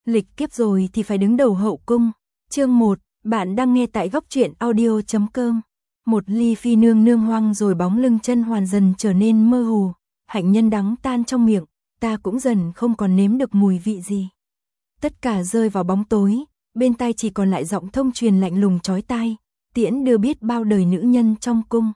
Lịch kiếp rồi thì phải đứng đầu hậu cung. Chương 1, bạn đang nghe tại góc truyện audio.com. Một ly phi nương nương hoang rồi bóng lưng Chân Hoàn dần trở nên mơ hồ, hạnh nhân đắng tan trong miệng, ta cũng dần không còn nếm được mùi vị gì. Tất cả rơi vào bóng tối, bên tai chỉ còn lại giọng thông truyền lạnh lùng chói tai, tiễn đưa biết bao đời nữ nhân trong cung.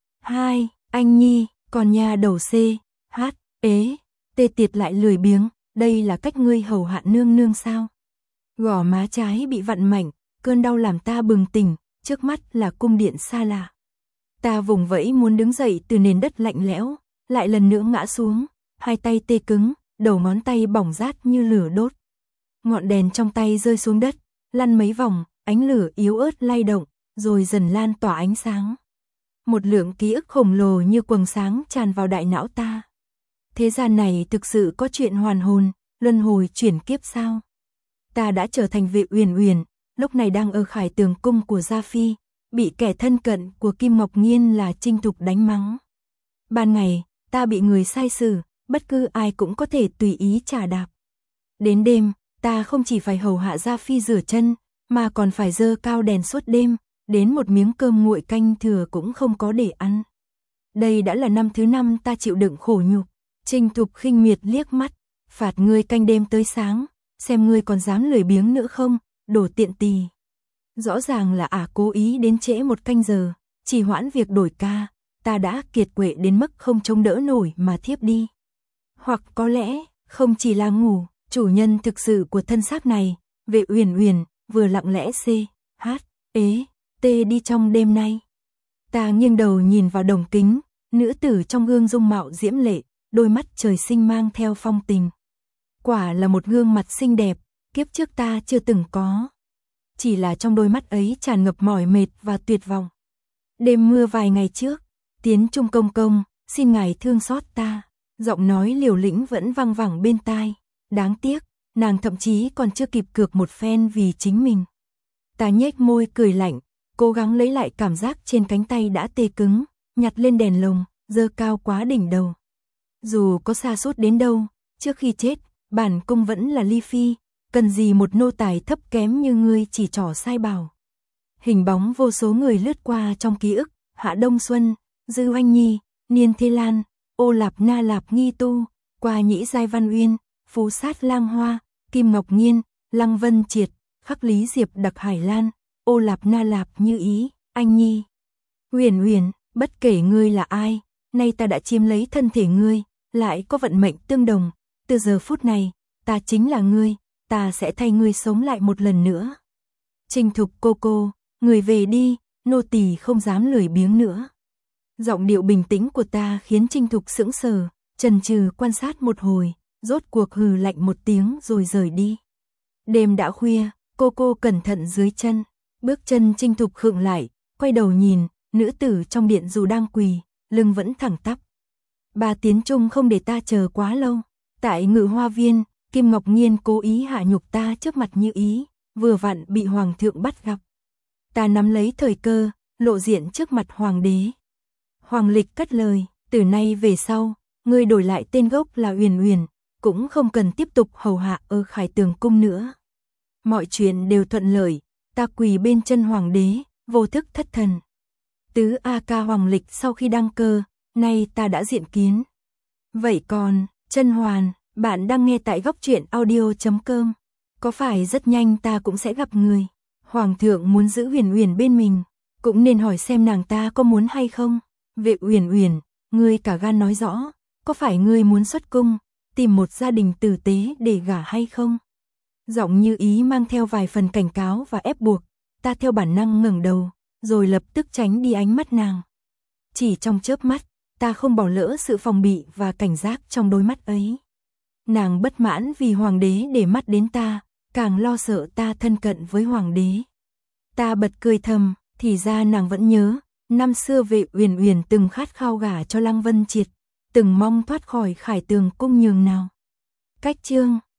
Hai, anh Nhi, còn nhà đầu C, hát, ế, tê tiệt lại lười biếng, đây là cách ngươi hầu hạ nương nương sao? Gò má trái bị vặn mảnh, cơn đau làm ta bừng tỉnh, trước mắt là cung điện xa lạ. Ta vùng vẫy muốn đứng dậy từ nền đất lạnh lẽo, lại lần nữa ngã xuống, hai tay tê cứng, đầu ngón tay bỏng rát như lửa đốt. Ngọn đèn trong tay rơi xuống đất, lăn mấy vòng, ánh lửa yếu ớt lay động, rồi dần lan tỏa ánh sáng. Một lượng ký ức khổng lồ như quầng sáng tràn vào đại não ta. Thế gian này thực sự có chuyện hoàn hồn, luân hồi chuyển kiếp sao? Ta đã trở thành Vệ Uyển Uyển, lúc này đang ở Khải Tường cung của Gia Phi, bị kẻ thân cận của Kim Ngọc Nghiên là Trinh Thục đánh mắng. Ban ngày, ta bị người sai xử, bất cứ ai cũng có thể tùy ý chà đạp. Đến đêm, ta không chỉ phải hầu hạ Gia Phi rửa chân, mà còn phải dơ cao đèn suốt đêm, đến một miếng cơm nguội canh thừa cũng không có để ăn. Đây đã là năm thứ 5 ta chịu đựng khổ nhục. Trinh Thục khinh miệt liếc mắt, phạt ngươi canh đêm tới sáng, xem ngươi còn dám lười biếng nữa không, đồ tiện tì. Rõ ràng là cố ý đến trễ một canh giờ, trì hoãn việc đổi ca, ta đã kiệt quệ đến mức không chống đỡ nổi mà thiếp đi. Hoặc có lẽ, không chỉ là ngủ, chủ nhân thực sự của thân xác này, Vệ Uyển Uyển, vừa lặng lẽ C, H, ế, T đi trong đêm nay. Ta nghiêng đầu nhìn vào đồng kính, nữ tử trong gương dung mạo diễm lệ, đôi mắt trời sinh mang theo phong tình. Quả là một gương mặt xinh đẹp, kiếp trước ta chưa từng có. Chỉ là trong đôi mắt ấy tràn ngập mỏi mệt và tuyệt vọng. Đêm mưa vài ngày trước, tiến trung công công, xin ngài thương xót ta. Giọng nói liều lĩnh vẫn vang vẳng bên tai. Đáng tiếc, nàng thậm chí còn chưa kịp cược một phen vì chính mình. Ta nhếch môi cười lạnh, cố gắng lấy lại cảm giác trên cánh tay đã tê cứng, nhặt lên đèn lồng, giơ cao quá đỉnh đầu. Dù có xa sút đến đâu, trước khi chết, bản cung vẫn là ly phi, cần gì một nô tài thấp kém như ngươi chỉ trỏ sai bảo. Hình bóng vô số người lướt qua trong ký ức, Hạ Đông Xuân, Dư Oanh Nhi, Niên Thế Lan, Ô Lạp Na Lạp Nghi Tu, Qua Nhĩ Giai Văn Uyên, Phú Sát Lang Hoa, Kim Ngọc Nghiên, Lăng Vân Triệt, Khắc Lý Diệp Đặc Hải Lan, Ô Lạp Na Lạp Như Ý, Anh Nhi. Uyển Uyển, bất kể ngươi là ai, nay ta đã chiếm lấy thân thể ngươi, lại có vận mệnh tương đồng, từ giờ phút này, ta chính là ngươi, ta sẽ thay ngươi sống lại một lần nữa. Trinh Thục cô, người về đi, nô tỳ không dám lười biếng nữa. Giọng điệu bình tĩnh của ta khiến Trinh Thục sững sờ, chần chừ quan sát một hồi, rốt cuộc hừ lạnh một tiếng rồi rời đi. Đêm đã khuya, cô cẩn thận dưới chân, bước chân Trinh Thục khựng lại, quay đầu nhìn, nữ tử trong điện dù đang quỳ, lưng vẫn thẳng tắp. Bà tiến trung không để ta chờ quá lâu. Tại Ngự Hoa Viên, Kim Ngọc Nghiên cố ý hạ nhục ta trước mặt Như Ý, vừa vặn bị hoàng thượng bắt gặp. Ta nắm lấy thời cơ, lộ diện trước mặt hoàng đế. Hoàng Lịch cất lời, từ nay về sau, ngươi đổi lại tên gốc là Uyển Uyển, cũng không cần tiếp tục hầu hạ ở Khải Tường cung nữa. Mọi chuyện đều thuận lợi, ta quỳ bên chân hoàng đế, vô thức thất thần. Tứ A Ca Hoàng Lịch sau khi đăng cơ, nay ta đã diện kiến. Vậy còn, Chân Hoàn, bạn đang nghe tại góc truyện audio.com. Có phải rất nhanh ta cũng sẽ gặp người? Hoàng thượng muốn giữ Uyển Uyển bên mình, cũng nên hỏi xem nàng ta có muốn hay không. Vệ Uyển Uyển, ngươi cả gan nói rõ, có phải ngươi muốn xuất cung, tìm một gia đình tử tế để gả hay không? Giọng Như Ý mang theo vài phần cảnh cáo và ép buộc, ta theo bản năng ngẩng đầu, rồi lập tức tránh đi ánh mắt nàng. Chỉ trong chớp mắt, ta không bỏ lỡ sự phòng bị và cảnh giác trong đôi mắt ấy. Nàng bất mãn vì hoàng đế để mắt đến ta, càng lo sợ ta thân cận với hoàng đế. Ta bật cười thầm, thì ra nàng vẫn nhớ, năm xưa Vệ Uyển Uyển từng khát khao gả cho Lăng Vân Triệt, từng mong thoát khỏi Khải Tường cung nhường nào. Cách chương